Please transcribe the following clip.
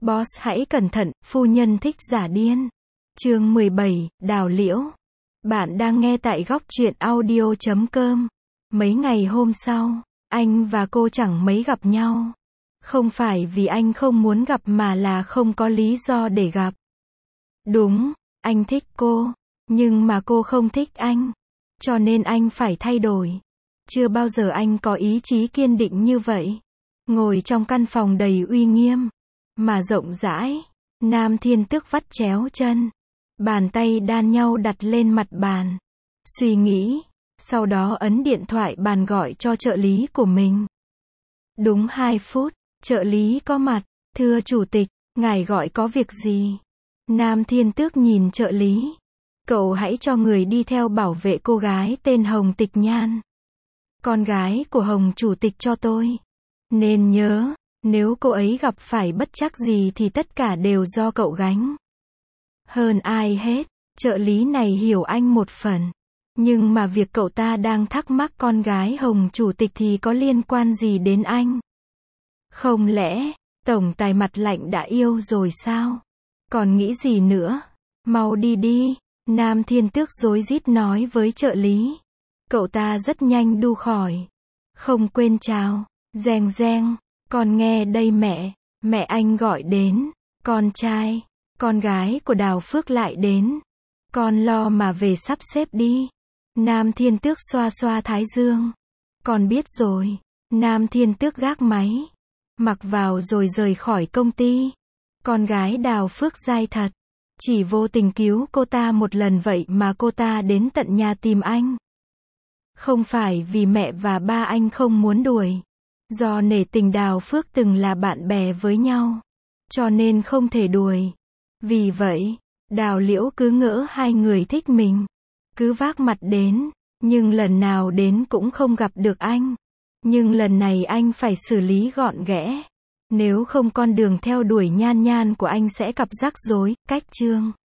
Boss hãy cẩn thận, phu nhân thích giả điên. Chương 17, Đào Liễu. Bạn đang nghe tại góc truyện audio.com. Mấy ngày hôm sau, anh và cô chẳng mấy gặp nhau. Không phải vì anh không muốn gặp mà là không có lý do để gặp. Đúng, anh thích cô, nhưng mà cô không thích anh. Cho nên anh phải thay đổi. Chưa bao giờ anh có ý chí kiên định như vậy. Ngồi trong căn phòng đầy uy nghiêm, mà rộng rãi, Nam Thiên Tước vắt chéo chân. Bàn tay đan nhau đặt lên mặt bàn. Suy nghĩ, sau đó ấn điện thoại bàn gọi cho trợ lý của mình. Đúng 2 phút, trợ lý có mặt. Thưa chủ tịch, ngài gọi có việc gì? Nam Thiên Tước nhìn trợ lý. Cậu hãy cho người đi theo bảo vệ cô gái tên Hồng Tịch Nhan. Con gái của Hồng chủ tịch cho tôi. Nên nhớ, nếu cô ấy gặp phải bất trắc gì thì tất cả đều do cậu gánh. Hơn ai hết, trợ lý này hiểu anh một phần. Nhưng mà việc cậu ta đang thắc mắc con gái Hồng chủ tịch thì có liên quan gì đến anh? Không lẽ, tổng tài mặt lạnh đã yêu rồi sao? Còn nghĩ gì nữa? Mau đi đi, Nam Thiên Tước rối rít nói với trợ lý. Cậu ta rất nhanh đu khỏi. Không quên chào. Reng reng, con nghe đây mẹ anh gọi đến. Con trai, con gái của Đào Phước lại đến. Con lo mà về sắp xếp đi. Nam Thiên Tước xoa xoa thái dương. Con biết rồi. Nam Thiên Tước gác máy. Mặc vào rồi rời khỏi công ty. Con gái Đào Phước dai thật. Chỉ vô tình cứu cô ta một lần vậy mà cô ta đến tận nhà tìm anh. Không phải vì mẹ và ba anh không muốn đuổi. Do nể tình Đào Phước từng là bạn bè với nhau. Cho nên không thể đuổi. Vì vậy, Đào Liễu cứ ngỡ hai người thích mình. Cứ vác mặt đến. Nhưng lần nào đến cũng không gặp được anh. Nhưng lần này anh phải xử lý gọn ghẽ. Nếu không con đường theo đuổi Nhan Nhan của anh sẽ gặp rắc rối. Cách chương